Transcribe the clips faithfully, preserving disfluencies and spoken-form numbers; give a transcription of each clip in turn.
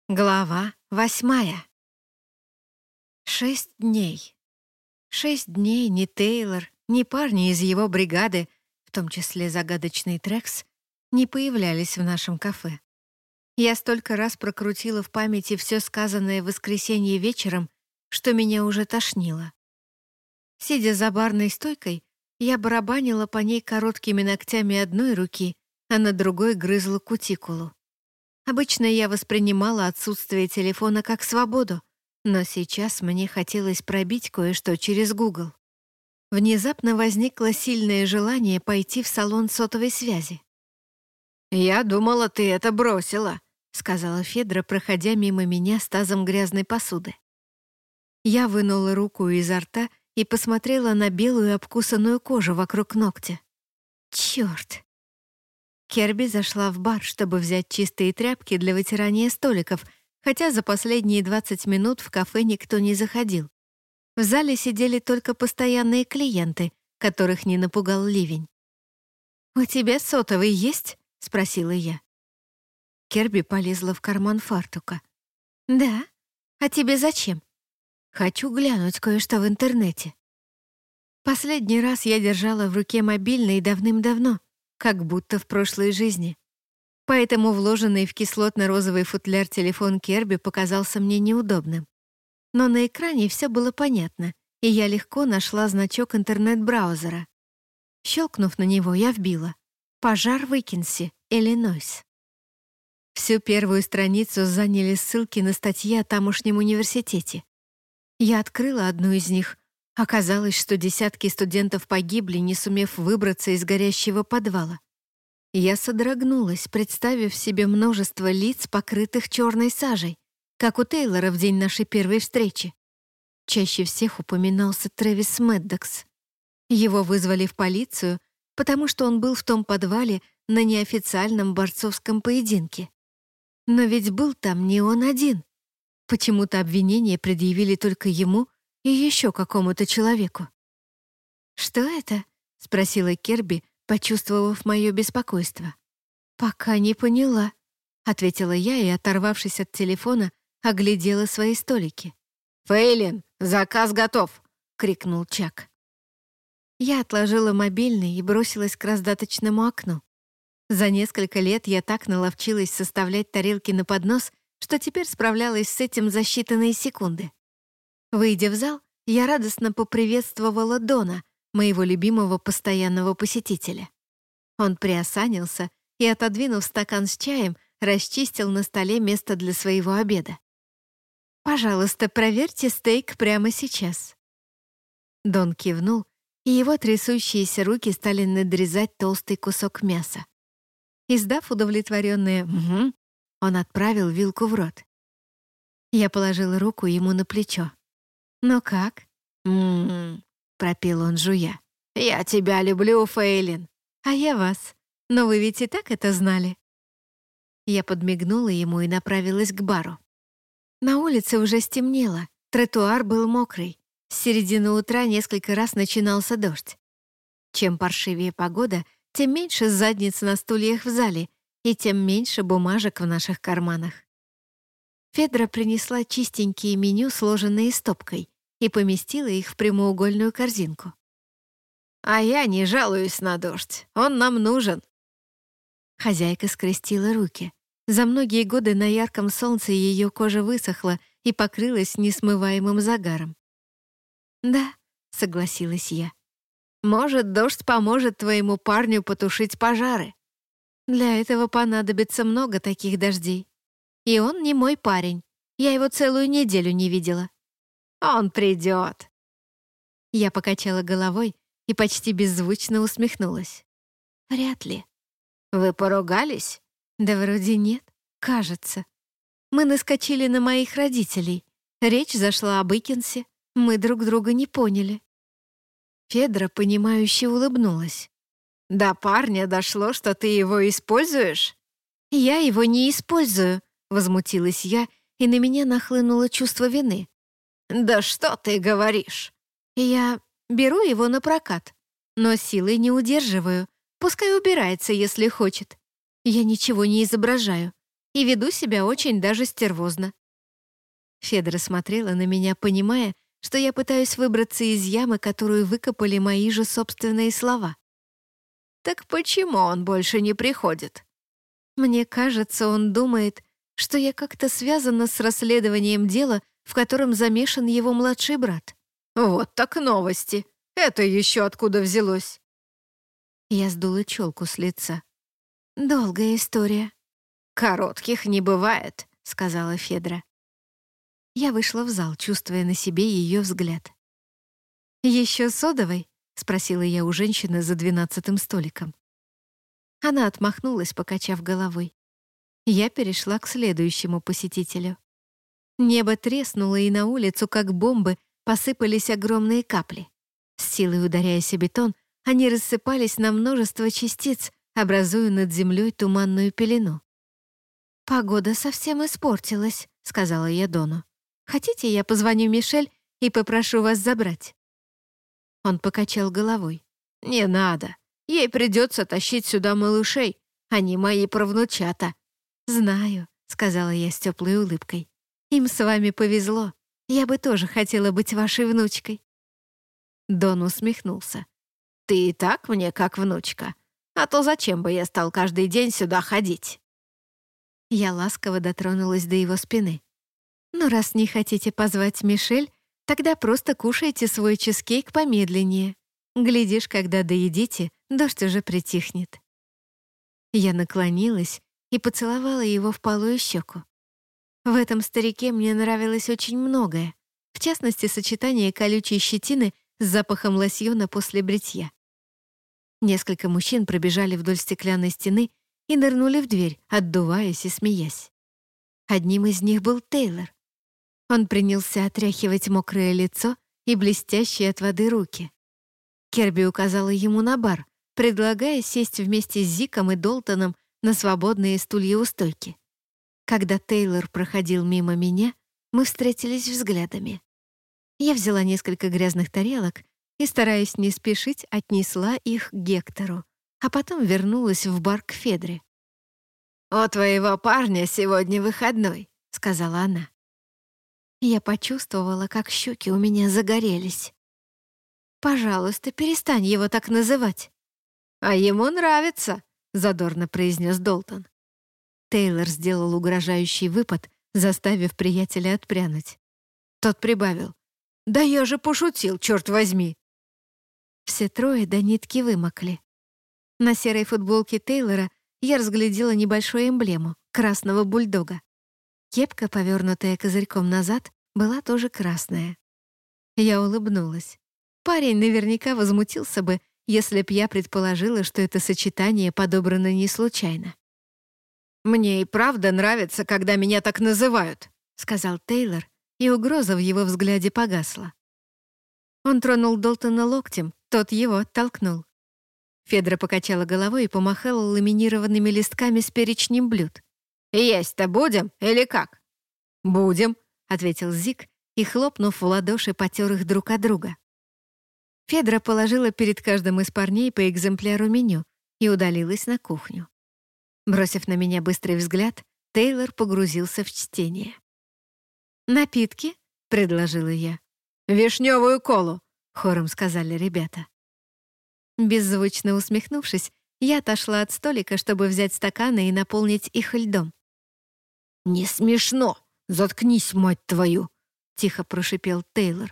Глава восьмая. Шесть дней. Шесть дней ни Тейлор, ни парни из его бригады, в том числе загадочный Трекс, не появлялись в нашем кафе. Я столько раз прокрутила в памяти все сказанное в воскресенье вечером, что меня уже тошнило. Сидя за барной стойкой, я барабанила по ней короткими ногтями одной руки, а на другой грызла кутикулу. Обычно я воспринимала отсутствие телефона как свободу, но сейчас мне хотелось пробить кое-что через Google. Внезапно возникло сильное желание пойти в салон сотовой связи. «Я думала, ты это бросила», — сказала Федра, проходя мимо меня с тазом грязной посуды. Я вынула руку изо рта и посмотрела на белую обкусанную кожу вокруг ногтя. Чёрт! Керби зашла в бар, чтобы взять чистые тряпки для вытирания столиков, хотя за последние двадцать минут в кафе никто не заходил. В зале сидели только постоянные клиенты, которых не напугал ливень. «У тебя сотовый есть?» — спросила я. Керби полезла в карман фартука. «Да? А тебе зачем?» «Хочу глянуть кое-что в интернете». Последний раз я держала в руке мобильный давным-давно, как будто в прошлой жизни. Поэтому вложенный в кислотно-розовый футляр телефон Керби показался мне неудобным. Но на экране все было понятно, и я легко нашла значок интернет-браузера. Щелкнув на него, я вбила «Пожар в Икинсе, Иллинойс». Всю первую страницу заняли ссылки на статьи о тамошнем университете. Я открыла одну из них. Оказалось, что десятки студентов погибли, не сумев выбраться из горящего подвала. Я содрогнулась, представив себе множество лиц, покрытых черной сажей, как у Тейлора в день нашей первой встречи. Чаще всех упоминался Трэвис Мэддокс. Его вызвали в полицию, потому что он был в том подвале на неофициальном борцовском поединке. Но ведь был там не он один. Почему-то обвинения предъявили только ему и еще какому-то человеку. «Что это?» — спросила Керби, почувствовав мое беспокойство. «Пока не поняла», — ответила я и, оторвавшись от телефона, оглядела свои столики. «Фейлин, заказ готов!» — крикнул Чак. Я отложила мобильный и бросилась к раздаточному окну. За несколько лет я так наловчилась составлять тарелки на поднос, что теперь справлялась с этим за считанные секунды. Выйдя в зал, я радостно поприветствовала Дона, моего любимого постоянного посетителя. Он приосанился и, отодвинув стакан с чаем, расчистил на столе место для своего обеда. «Пожалуйста, проверьте стейк прямо сейчас». Дон кивнул, и его трясущиеся руки стали надрезать толстый кусок мяса. Издав удовлетворенное «угу», он отправил вилку в рот. Я положила руку ему на плечо. «Ну как?» «М-м-м», пропел он, жуя. «Я тебя люблю, Фейлин». «А я вас. Но вы ведь и так это знали». Я подмигнула ему и направилась к бару. На улице уже стемнело, тротуар был мокрый. С середины утра несколько раз начинался дождь. Чем паршивее погода, тем меньше задниц на стульях в зале и тем меньше бумажек в наших карманах. Федра принесла чистенькие меню, сложенные стопкой, и поместила их в прямоугольную корзинку. «А я не жалуюсь на дождь, он нам нужен». Хозяйка скрестила руки. За многие годы на ярком солнце ее кожа высохла и покрылась несмываемым загаром. «Да», — согласилась я. «Может, дождь поможет твоему парню потушить пожары. Для этого понадобится много таких дождей. И он не мой парень. Я его целую неделю не видела». «Он придет». Я покачала головой и почти беззвучно усмехнулась. «Вряд ли». «Вы поругались?» «Да вроде нет, кажется. Мы наскочили на моих родителей. Речь зашла об Икинсе. Мы друг друга не поняли». Федра, понимающе улыбнулась. «До парня дошло, что ты его используешь?» «Я его не использую», — возмутилась я, и на меня нахлынуло чувство вины. «Да что ты говоришь?» «Я беру его на прокат, но силой не удерживаю. Пускай убирается, если хочет. Я ничего не изображаю. и веду себя очень даже стервозно». Федра смотрела на меня, понимая, что я пытаюсь выбраться из ямы, которую выкопали мои же собственные слова. «Так почему он больше не приходит?» Мне кажется, он думает, что я как-то связана с расследованием дела, в котором замешан его младший брат. «Вот так новости! Это еще откуда взялось?» Я сдула челку с лица. «Долгая история». «Коротких не бывает», — сказала Федра. Я вышла в зал, чувствуя на себе ее взгляд. «Еще содовой?» — спросила я у женщины за двенадцатым столиком. Она отмахнулась, покачав головой. Я перешла к следующему посетителю. Небо треснуло, и на улицу, как бомбы, посыпались огромные капли. С силой ударяясь о бетон, они рассыпались на множество частиц, образуя над землей туманную пелену. «Погода совсем испортилась», — сказала я Дону. «Хотите, я позвоню Мишель и попрошу вас забрать?» Он покачал головой. «Не надо. Ей придется тащить сюда малышей. Они мои правнучата». «Знаю», — сказала я с теплой улыбкой. «Им с вами повезло. Я бы тоже хотела быть вашей внучкой». Дон усмехнулся. «Ты и так мне как внучка. А то зачем бы я стал каждый день сюда ходить?» Я ласково дотронулась до его спины. «Ну, раз не хотите позвать Мишель, тогда просто кушайте свой чизкейк помедленнее. Глядишь, когда доедите, дождь уже притихнет». Я наклонилась и поцеловала его в полую щеку. В этом старике мне нравилось очень многое, в частности, сочетание колючей щетины с запахом лосьона после бритья. Несколько мужчин пробежали вдоль стеклянной стены и нырнули в дверь, отдуваясь и смеясь. Одним из них был Тейлор. Он принялся отряхивать мокрое лицо и блестящие от воды руки. Керби указала ему на бар, предлагая сесть вместе с Зиком и Долтоном на свободные стулья у стойки. Когда Тейлор проходил мимо меня, мы встретились взглядами. Я взяла несколько грязных тарелок и, стараясь не спешить, отнесла их к Гектору, а потом вернулась в бар к Федре. «У твоего парня сегодня выходной», — сказала она. Я почувствовала, как щеки у меня загорелись. «Пожалуйста, перестань его так называть». «А ему нравится», — задорно произнес Долтон. Тейлор сделал угрожающий выпад, заставив приятеля отпрянуть. Тот прибавил. «Да я же пошутил, черт возьми!» Все трое до нитки вымокли. На серой футболке Тейлора я разглядела небольшую эмблему — красного бульдога. Кепка, повернутая козырьком назад, была тоже красная. Я улыбнулась. Парень наверняка возмутился бы, если б я предположила, что это сочетание подобрано не случайно. «Мне и правда нравится, когда меня так называют», — сказал Тейлор, и угроза в его взгляде погасла. Он тронул Долтона локтем, тот его оттолкнул. Федра покачала головой и помахала ламинированными листками с перечнем блюд. «Есть-то будем или как?» «Будем», — ответил Зик и, хлопнув в ладоши, потер их друг от друга. Федра положила перед каждым из парней по экземпляру меню и удалилась на кухню. Бросив на меня быстрый взгляд, Тейлор погрузился в чтение. «Напитки?» — предложила я. «Вишневую колу», — хором сказали ребята. Беззвучно усмехнувшись, я отошла от столика, чтобы взять стаканы и наполнить их льдом. «Не смешно! Заткнись, мать твою!» — тихо прошипел Тейлор.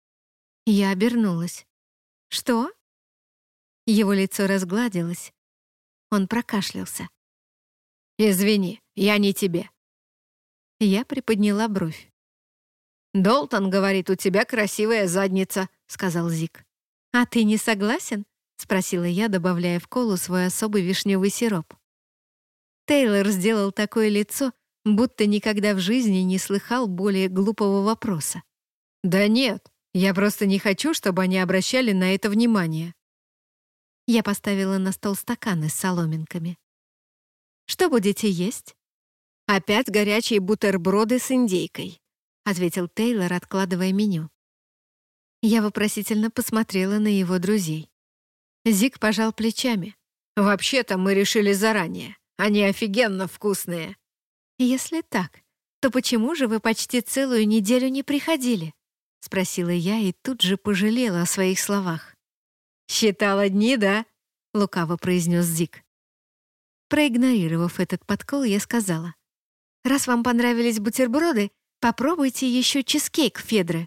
Я обернулась. «Что?» Его лицо разгладилось. Он прокашлялся. «Извини, я не тебе». Я приподняла бровь. «Долтон говорит, у тебя красивая задница», — сказал Зик. «А ты не согласен?» — спросила я, добавляя в колу свой особый вишневый сироп. Тейлор сделал такое лицо, будто никогда в жизни не слыхал более глупого вопроса. «Да нет, я просто не хочу, чтобы они обращали на это внимание». Я поставила на стол стаканы с соломинками. «Что будете есть?» «Опять горячие бутерброды с индейкой», — ответил Тейлор, откладывая меню. Я вопросительно посмотрела на его друзей. Зик пожал плечами. «Вообще-то мы решили заранее. Они офигенно вкусные». «Если так, то почему же вы почти целую неделю не приходили?» — спросила я и тут же пожалела о своих словах. «Считала дни, да?» — лукаво произнес Зик. Проигнорировав этот подкол, я сказала: «Раз вам понравились бутерброды, попробуйте еще чизкейк Федры».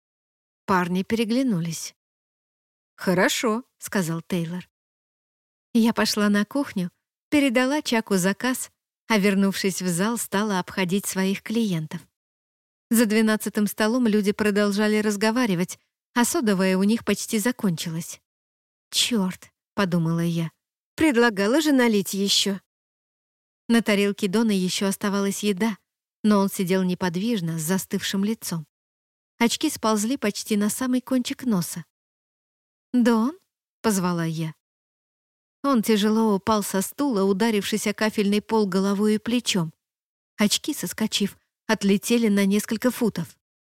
Парни переглянулись. «Хорошо», — сказал Тейлор. Я пошла на кухню, передала Чаку заказ, а, вернувшись в зал, стала обходить своих клиентов. За двенадцатым столом люди продолжали разговаривать, а содовая у них почти закончилась. «Чёрт», — подумала я, — «предлагала же налить еще». На тарелке Дона еще оставалась еда, но он сидел неподвижно, с застывшим лицом. Очки сползли почти на самый кончик носа. «Дон?» — позвала я. Он тяжело упал со стула, ударившись о кафельный пол головой и плечом. Очки, соскочив, отлетели на несколько футов.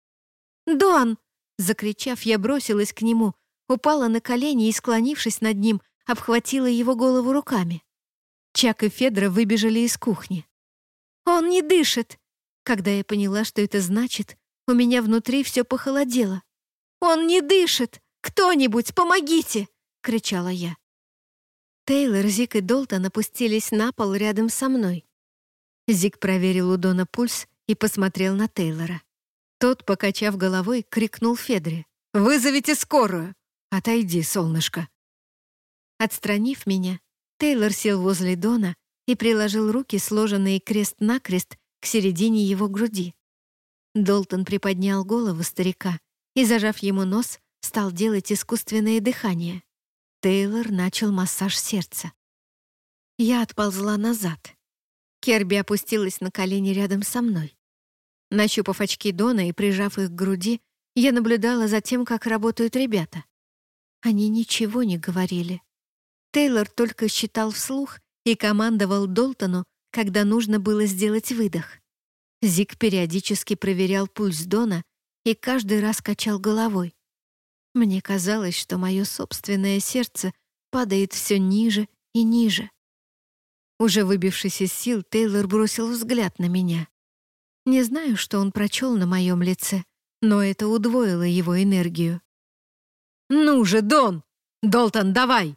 «Дон!» — закричав, я бросилась к нему, упала на колени и, склонившись над ним, обхватила его голову руками. Чак и Федра выбежали из кухни. «Он не дышит!» Когда я поняла, что это значит, у меня внутри все похолодело. «Он не дышит! Кто-нибудь, помогите!» — кричала я. Тейлор, Зик и Долтон опустились на пол рядом со мной. Зик проверил у Дона пульс и посмотрел на Тейлора. Тот, покачав головой, крикнул Федре: «Вызовите скорую! Отойди, солнышко!» Отстранив меня, Тейлор сел возле Дона и приложил руки, сложенные крест-накрест, к середине его груди. Долтон приподнял голову старика и, зажав ему нос, стал делать искусственное дыхание. Тейлор начал массаж сердца. Я отползла назад. Керби опустилась на колени рядом со мной. Нащупав очки Дона и прижав их к груди, я наблюдала за тем, как работают ребята. Они ничего не говорили. Тейлор только считал вслух и командовал Долтону, когда нужно было сделать выдох. Зик периодически проверял пульс Дона и каждый раз качал головой. Мне казалось, что мое собственное сердце падает все ниже и ниже. Уже выбившись из сил, Тейлор бросил взгляд на меня. Не знаю, что он прочел на моем лице, но это удвоило его энергию. «Ну же, Дон! Долтон, давай!»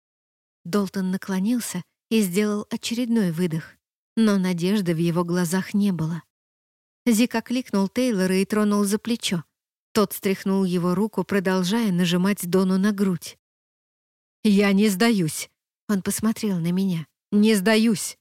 Долтон наклонился и сделал очередной выдох, но надежды в его глазах не было. Зик окликнул Тейлора и тронул за плечо. Тот стряхнул его руку, продолжая нажимать Дону на грудь. «Я не сдаюсь!» Он посмотрел на меня. «Не сдаюсь!»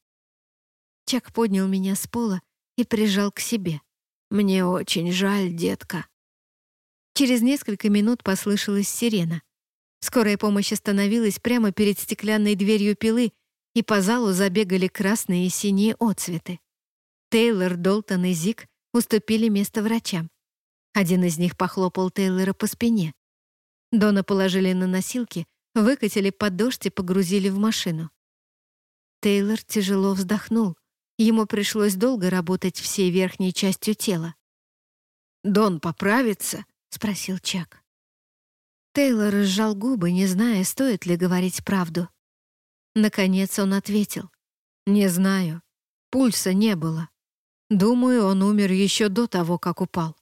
Чак поднял меня с пола и прижал к себе. «Мне очень жаль, детка». Через несколько минут послышалась сирена. Скорая помощь остановилась прямо перед стеклянной дверью пилы, и по залу забегали красные и синие отцветы. Тейлор, Долтон и Зик уступили место врачам. Один из них похлопал Тейлора по спине. Дона положили на носилки, выкатили под дождь и погрузили в машину. Тейлор тяжело вздохнул. Ему пришлось долго работать всей верхней частью тела. «Дон поправится?» — спросил Чак. Тейлор сжал губы, не зная, стоит ли говорить правду. Наконец он ответил: «Не знаю. Пульса не было. Думаю, он умер еще до того, как упал».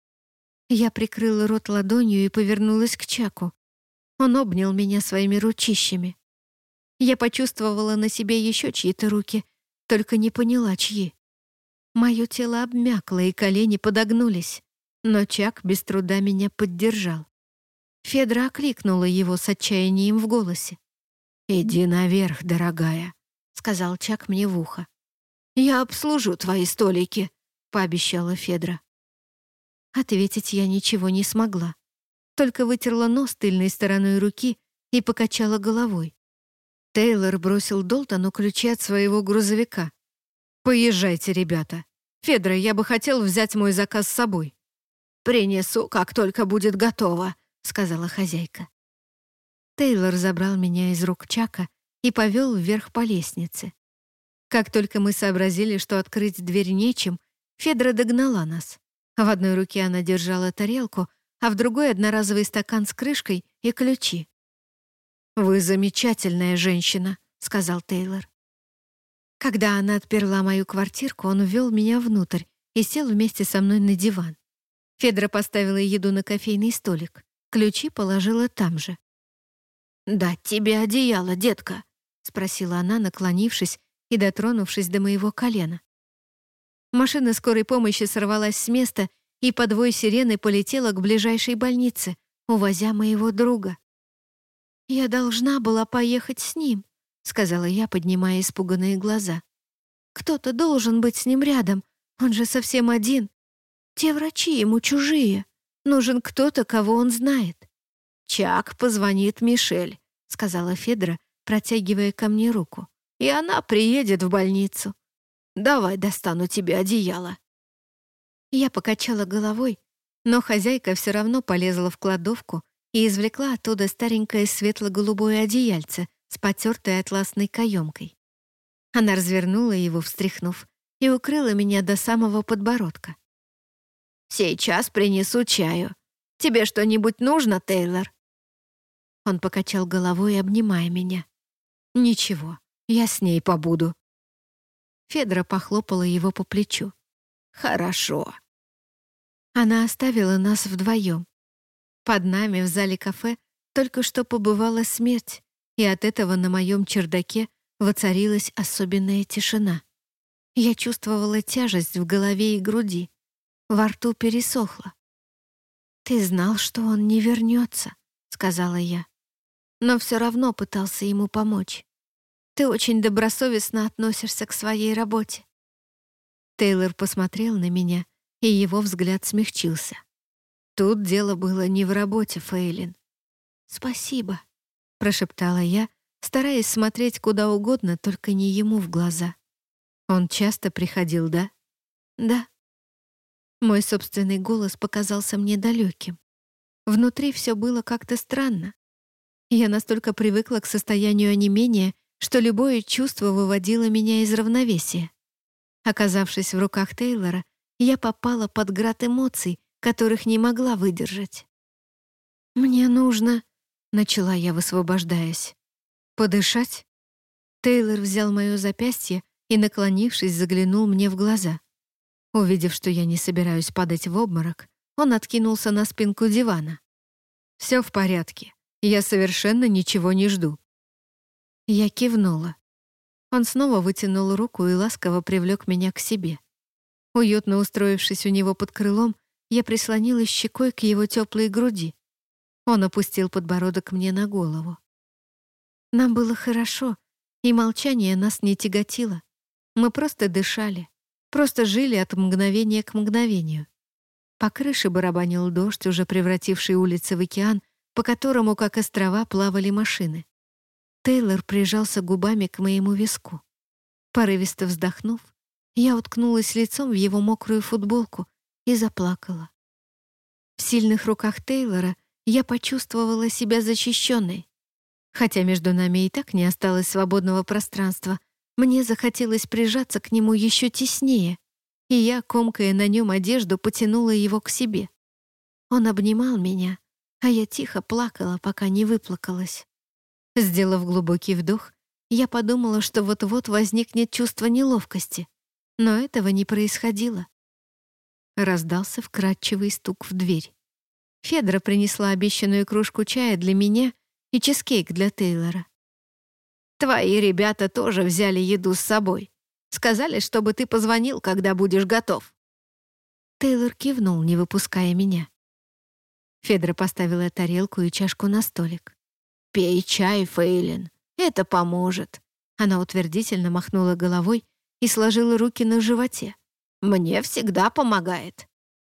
Я прикрыла рот ладонью и повернулась к Чаку. Он обнял меня своими ручищами. Я почувствовала на себе еще чьи-то руки, только не поняла, чьи. Мое тело обмякло, и колени подогнулись, но Чак без труда меня поддержал. Федра окликнула его с отчаянием в голосе. «Иди наверх, дорогая», — сказал Чак мне в ухо. «Я обслужу твои столики», — пообещала Федра. Ответить я ничего не смогла, только вытерла нос тыльной стороной руки и покачала головой. Тейлор бросил Долтону ключи от своего грузовика. «Поезжайте, ребята. Федра, я бы хотел взять мой заказ с собой». «Принесу, как только будет готово», — сказала хозяйка. Тейлор забрал меня из рук Чака и повел вверх по лестнице. Как только мы сообразили, что открыть дверь нечем, Федра догнала нас. В одной руке она держала тарелку, а в другой — одноразовый стакан с крышкой и ключи. «Вы замечательная женщина», — сказал Тейлор. Когда она отперла мою квартирку, он ввел меня внутрь и сел вместе со мной на диван. Федра поставила еду на кофейный столик. Ключи положила там же. «Дать тебе одеяло, детка?» — спросила она, наклонившись и дотронувшись до моего колена. Машина скорой помощи сорвалась с места и под вой сирены полетела к ближайшей больнице, увозя моего друга. «Я должна была поехать с ним», — сказала я, поднимая испуганные глаза. «Кто-то должен быть с ним рядом, он же совсем один. Те врачи ему чужие. Нужен кто-то, кого он знает». «Чак позвонит Мишель», — сказала Федра, протягивая ко мне руку. «И она приедет в больницу. Давай достану тебе одеяло». Я покачала головой, но хозяйка все равно полезла в кладовку и извлекла оттуда старенькое светло-голубое одеяльце с потертой атласной каемкой. Она развернула его, встряхнув, и укрыла меня до самого подбородка. «Сейчас принесу чаю. Тебе что-нибудь нужно, Тейлор?» Он покачал головой, обнимая меня. «Ничего, я с ней побуду». Федра похлопала его по плечу. «Хорошо». Она оставила нас вдвоем. Под нами в зале кафе только что побывала смерть, и от этого на моем чердаке воцарилась особенная тишина. Я чувствовала тяжесть в голове и груди. Во рту пересохло. «Ты знал, что он не вернется», — сказала я. «Но все равно пытался ему помочь. Ты очень добросовестно относишься к своей работе». Тейлор посмотрел на меня, и его взгляд смягчился. «Тут дело было не в работе, Фейлин». «Спасибо», — прошептала я, стараясь смотреть куда угодно, только не ему в глаза. «Он часто приходил, да?» «Да». Мой собственный голос показался мне далеким. Внутри все было как-то странно. Я настолько привыкла к состоянию онемения, что любое чувство выводило меня из равновесия. Оказавшись в руках Тейлора, я попала под град эмоций, которых не могла выдержать. «Мне нужно...» — начала я, высвобождаясь. «Подышать?» Тейлор взял мое запястье и, наклонившись, заглянул мне в глаза. Увидев, что я не собираюсь падать в обморок, он откинулся на спинку дивана. «Все в порядке. Я совершенно ничего не жду». Я кивнула. Он снова вытянул руку и ласково привлек меня к себе. Уютно устроившись у него под крылом, я прислонилась щекой к его теплой груди. Он опустил подбородок мне на голову. Нам было хорошо, и молчание нас не тяготило. Мы просто дышали, просто жили от мгновения к мгновению. По крыше барабанил дождь, уже превративший улицы в океан, по которому, как острова, плавали машины. Тейлор прижался губами к моему виску. Порывисто вздохнув, я уткнулась лицом в его мокрую футболку и заплакала. В сильных руках Тейлора я почувствовала себя защищенной. Хотя между нами и так не осталось свободного пространства, мне захотелось прижаться к нему еще теснее, и я, комкая на нем одежду, потянула его к себе. Он обнимал меня, а я тихо плакала, пока не выплакалась. Сделав глубокий вдох, я подумала, что вот-вот возникнет чувство неловкости, но этого не происходило. Раздался вкрадчивый стук в дверь. Федра принесла обещанную кружку чая для меня и чизкейк для Тейлора. «Твои ребята тоже взяли еду с собой. Сказали, чтобы ты позвонил, когда будешь готов». Тейлор кивнул, не выпуская меня. Федра поставила тарелку и чашку на столик. «Пей чай, Фейлин, это поможет». Она утвердительно махнула головой и сложила руки на животе. «Мне всегда помогает».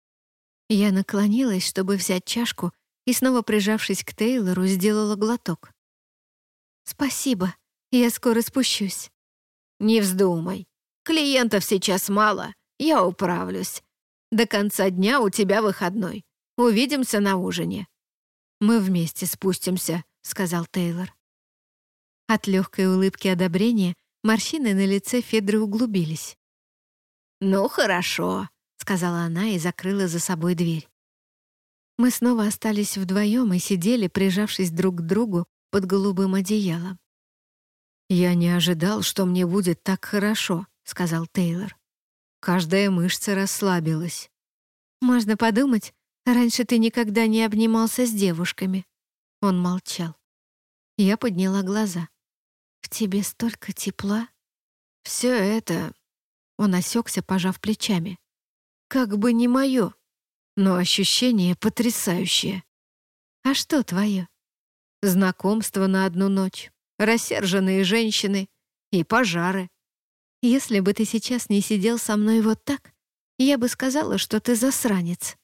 Я наклонилась, чтобы взять чашку, и снова прижавшись к Тейлору, сделала глоток. «Спасибо, я скоро спущусь». «Не вздумай. Клиентов сейчас мало, я управлюсь. До конца дня у тебя выходной. Увидимся на ужине». «Мы вместе спустимся», — сказал Тейлор. От легкой улыбки одобрения морщины на лице Федры углубились. «Ну, хорошо», — сказала она и закрыла за собой дверь. Мы снова остались вдвоем и сидели, прижавшись друг к другу под голубым одеялом. «Я не ожидал, что мне будет так хорошо», — сказал Тейлор. Каждая мышца расслабилась. «Можно подумать, раньше ты никогда не обнимался с девушками». Он молчал. Я подняла глаза. «В тебе столько тепла». «Все это...» Он осекся, пожав плечами. «Как бы не мое, но ощущение потрясающее». «А что твое?» «Знакомство на одну ночь, рассерженные женщины и пожары». «Если бы ты сейчас не сидел со мной вот так, я бы сказала, что ты засранец».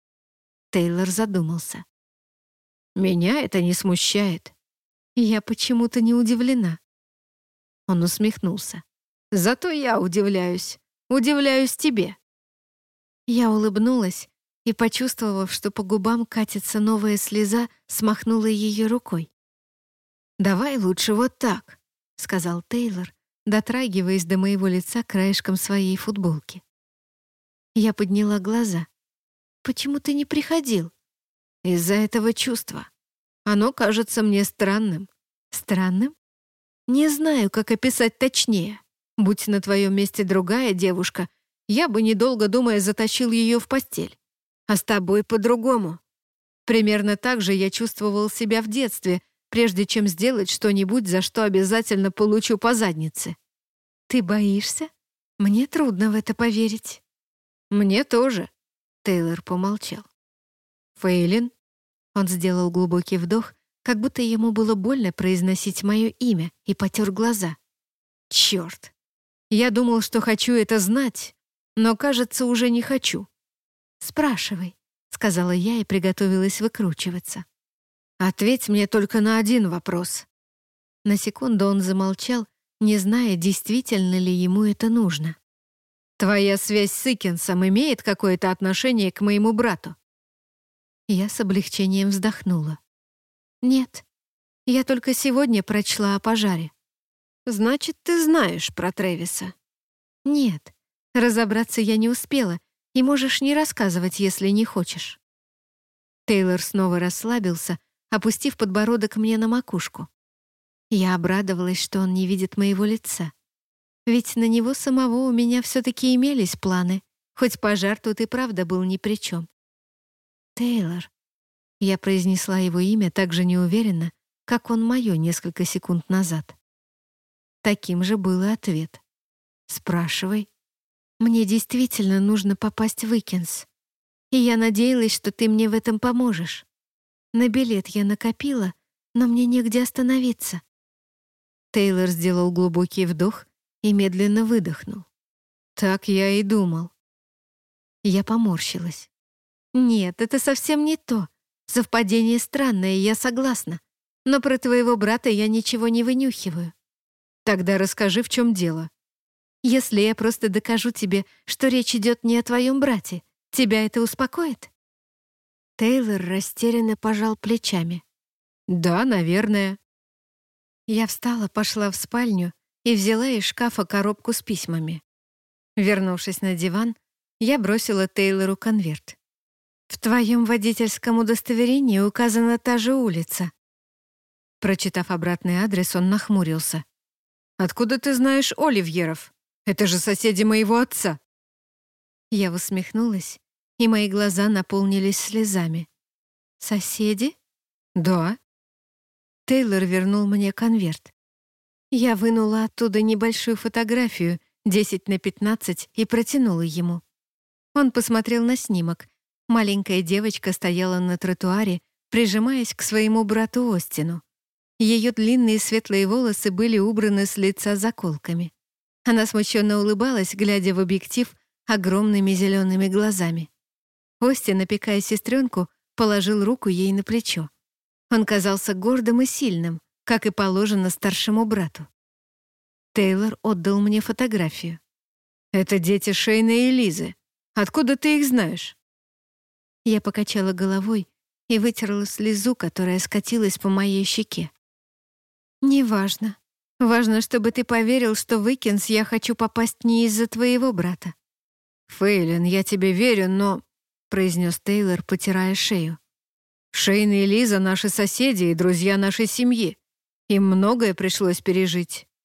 Тейлор задумался. «Меня это не смущает». «Я почему-то не удивлена». Он усмехнулся. «Зато я удивляюсь. Удивляюсь тебе». Я улыбнулась и, почувствовав, что по губам катится новая слеза, смахнула ее рукой. «Давай лучше вот так», — сказал Тейлор, дотрагиваясь до моего лица краешком своей футболки. Я подняла глаза. «Почему ты не приходил?» «Из-за этого чувства. Оно кажется мне странным». «Странным?» «Не знаю, как описать точнее. Будь на твоем месте другая девушка, я бы, недолго думая, затащил ее в постель. А с тобой по-другому. Примерно так же я чувствовал себя в детстве, прежде чем сделать что-нибудь, за что обязательно получу по заднице». «Ты боишься? Мне трудно в это поверить». «Мне тоже», — Тейлор помолчал. «Фейлин?» Он сделал глубокий вдох, как будто ему было больно произносить мое имя, и потер глаза. «Черт! Я думал, что хочу это знать, но, кажется, уже не хочу». «Спрашивай», — сказала я и приготовилась выкручиваться. «Ответь мне только на один вопрос». На секунду он замолчал, не зная, действительно ли ему это нужно. «Твоя связь с Икенсом имеет какое-то отношение к моему брату?» Я с облегчением вздохнула. «Нет, я только сегодня прочла о пожаре». «Значит, ты знаешь про Трэвиса?» «Нет, разобраться я не успела, и можешь не рассказывать, если не хочешь». Тейлор снова расслабился, опустив подбородок мне на макушку. Я обрадовалась, что он не видит моего лица. Ведь на него самого у меня все-таки имелись планы, хоть пожар тут и правда был ни при чем. «Тейлор», — я произнесла его имя так же неуверенно, как он мое несколько секунд назад. Таким же был и ответ. «Спрашивай. Мне действительно нужно попасть в Икенс, и я надеялась, что ты мне в этом поможешь. На билет я накопила, но мне негде остановиться». Тейлор сделал глубокий вдох и медленно выдохнул. «Так я и думал». Я поморщилась. «Нет, это совсем не то. Совпадение странное, я согласна. Но про твоего брата я ничего не вынюхиваю». «Тогда расскажи, в чем дело». «Если я просто докажу тебе, что речь идет не о твоем брате, тебя это успокоит?» Тейлор растерянно пожал плечами. «Да, наверное». Я встала, пошла в спальню и взяла из шкафа коробку с письмами. Вернувшись на диван, я бросила Тейлору конверт. «В твоем водительском удостоверении указана та же улица». Прочитав обратный адрес, он нахмурился. «Откуда ты знаешь Оливьеров? Это же соседи моего отца». Я усмехнулась, и мои глаза наполнились слезами. «Соседи?» «Да». Тейлор вернул мне конверт. Я вынула оттуда небольшую фотографию, десять на пятнадцать, и протянула ему. Он посмотрел на снимок. Маленькая девочка стояла на тротуаре, прижимаясь к своему брату Остину. Ее длинные светлые волосы были убраны с лица заколками. Она смущенно улыбалась, глядя в объектив огромными зелеными глазами. Остин, опекая сестренку, положил руку ей на плечо. Он казался гордым и сильным, как и положено старшему брату. Тейлор отдал мне фотографию. «Это дети Шейна и Лизы. Откуда ты их знаешь?» Я покачала головой и вытерла слезу, которая скатилась по моей щеке. «Неважно. Важно, чтобы ты поверил, что в Икенс я хочу попасть не из-за твоего брата». «Фейлин, я тебе верю, но...» — произнес Тейлор, потирая шею. «Шейн и Лиза — наши соседи и друзья нашей семьи. Им многое пришлось пережить.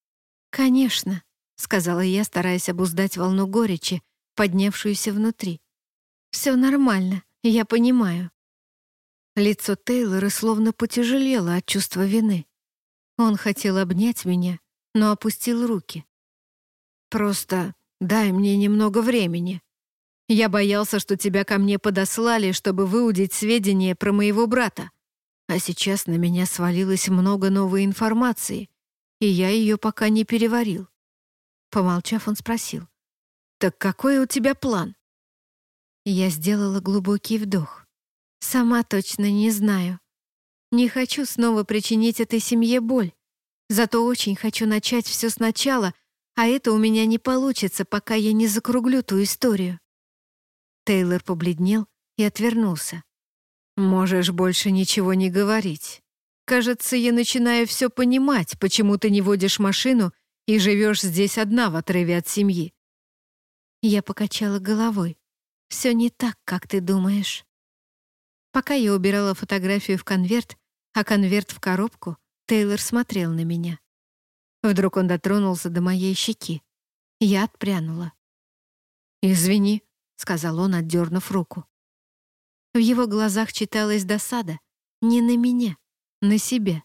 «Конечно», — сказала я, стараясь обуздать волну горечи, поднявшуюся внутри. «Все нормально, я понимаю». Лицо Тейлора словно потяжелело от чувства вины. Он хотел обнять меня, но опустил руки. «Просто дай мне немного времени. Я боялся, что тебя ко мне подослали, чтобы выудить сведения про моего брата. А сейчас на меня свалилось много новой информации, и я ее пока не переварил». Помолчав, он спросил: «Так какой у тебя план?» Я сделала глубокий вдох. «Сама точно не знаю. Не хочу снова причинить этой семье боль. Зато очень хочу начать все сначала, а это у меня не получится, пока я не закруглю ту историю». Тейлор побледнел и отвернулся. «Можешь больше ничего не говорить. Кажется, я начинаю все понимать, почему ты не водишь машину и живешь здесь одна в отрыве от семьи». Я покачала головой. «Все не так, как ты думаешь». Пока я убирала фотографию в конверт, а конверт в коробку, Тейлор смотрел на меня. Вдруг он дотронулся до моей щеки. Я отпрянула. «Извини», — сказал он, отдернув руку. В его глазах читалась досада. Не на меня, на себя.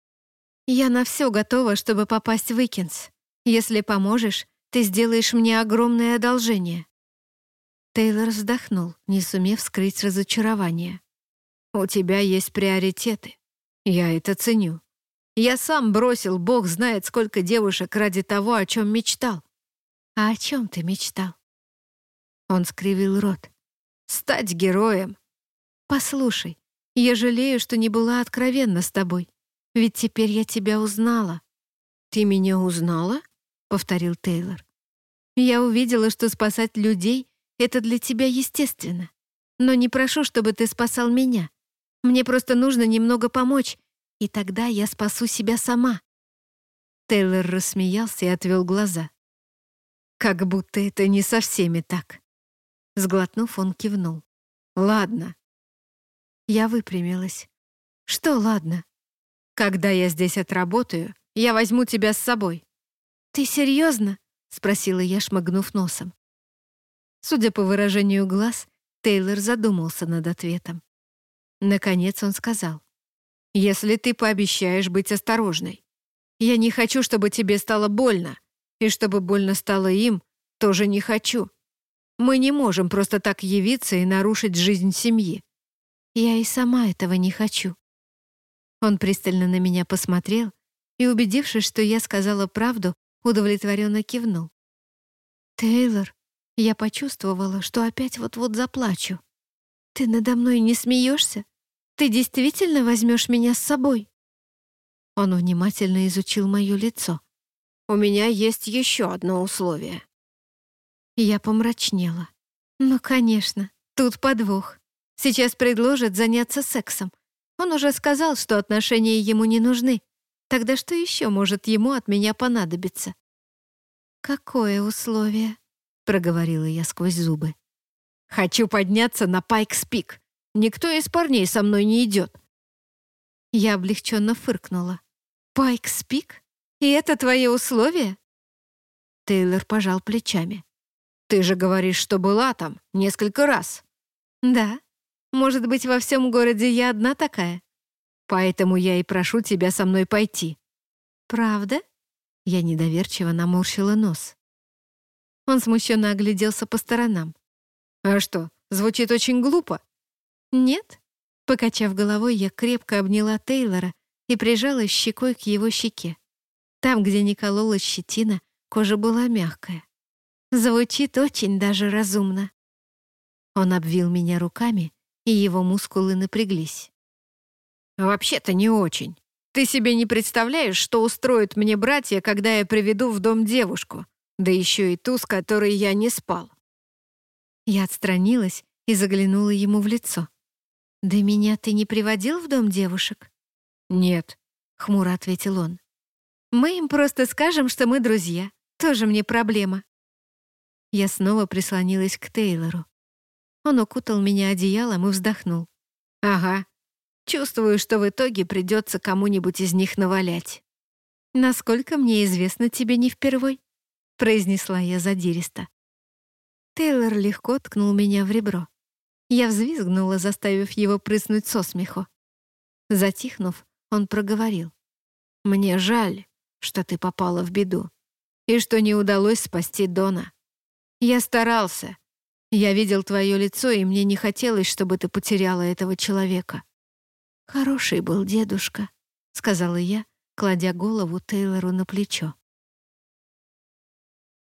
«Я на все готова, чтобы попасть в Икинс. Если поможешь, ты сделаешь мне огромное одолжение». Тейлор вздохнул, не сумев скрыть разочарование. «У тебя есть приоритеты. Я это ценю. Я сам бросил, бог знает, сколько девушек ради того, о чем мечтал». «А о чем ты мечтал?» Он скривил рот. «Стать героем». «Послушай, я жалею, что не была откровенна с тобой. Ведь теперь я тебя узнала». «Ты меня узнала?» — повторил Тейлор. «Я увидела, что спасать людей — это для тебя естественно. Но не прошу, чтобы ты спасал меня. Мне просто нужно немного помочь, и тогда я спасу себя сама». Тейлор рассмеялся и отвел глаза. «Как будто это не со всеми так». Сглотнув, он кивнул. «Ладно». Я выпрямилась. «Что ладно?» «Когда я здесь отработаю, я возьму тебя с собой». «Ты серьезно?» — спросила я, шмыгнув носом. Судя по выражению глаз, Тейлор задумался над ответом. Наконец он сказал: «Если ты пообещаешь быть осторожной. Я не хочу, чтобы тебе стало больно, и чтобы больно стало им, тоже не хочу. Мы не можем просто так явиться и нарушить жизнь семьи». «Я и сама этого не хочу». Он пристально на меня посмотрел и, убедившись, что я сказала правду, удовлетворенно кивнул. «Тейлор», я почувствовала, что опять вот-вот заплачу. «Ты надо мной не смеешься? Ты действительно возьмешь меня с собой?» Он внимательно изучил мое лицо. «У меня есть еще одно условие». Я помрачнела. «Ну, конечно, тут подвох. Сейчас предложат заняться сексом. Он уже сказал, что отношения ему не нужны. Тогда что еще может ему от меня понадобиться?» «Какое условие?» — проговорила я сквозь зубы. «Хочу подняться на Пайкс-Пик. Никто из парней со мной не идет». Я облегченно фыркнула. «Пайкс-Пик? И это твои условия?» Тейлор пожал плечами. «Ты же говоришь, что была там несколько раз». «Да. Может быть, во всем городе я одна такая?» «Поэтому я и прошу тебя со мной пойти». «Правда?» Я недоверчиво наморщила нос. Он смущенно огляделся по сторонам. «А что, звучит очень глупо?» «Нет». Покачав головой, я крепко обняла Тейлора и прижалась щекой к его щеке. Там, где не кололась щетина, кожа была мягкая. Звучит очень даже разумно. Он обвил меня руками, и его мускулы напряглись. «Вообще-то не очень. Ты себе не представляешь, что устроят мне братья, когда я приведу в дом девушку, да еще и ту, с которой я не спал». Я отстранилась и заглянула ему в лицо. «Да меня ты не приводил в дом девушек?» «Нет», — хмуро ответил он. «Мы им просто скажем, что мы друзья. Тоже мне проблема». Я снова прислонилась к Тейлору. Он укутал меня одеялом и вздохнул. «Ага. Чувствую, что в итоге придется кому-нибудь из них навалять». «Насколько мне известно, тебе не впервой», — произнесла я задиристо. Тейлор легко ткнул меня в ребро. Я взвизгнула, заставив его прыснуть со смеху. Затихнув, он проговорил. «Мне жаль, что ты попала в беду и что не удалось спасти Дона. Я старался. Я видел твое лицо, и мне не хотелось, чтобы ты потеряла этого человека». «Хороший был дедушка», — сказала я, кладя голову Тейлору на плечо.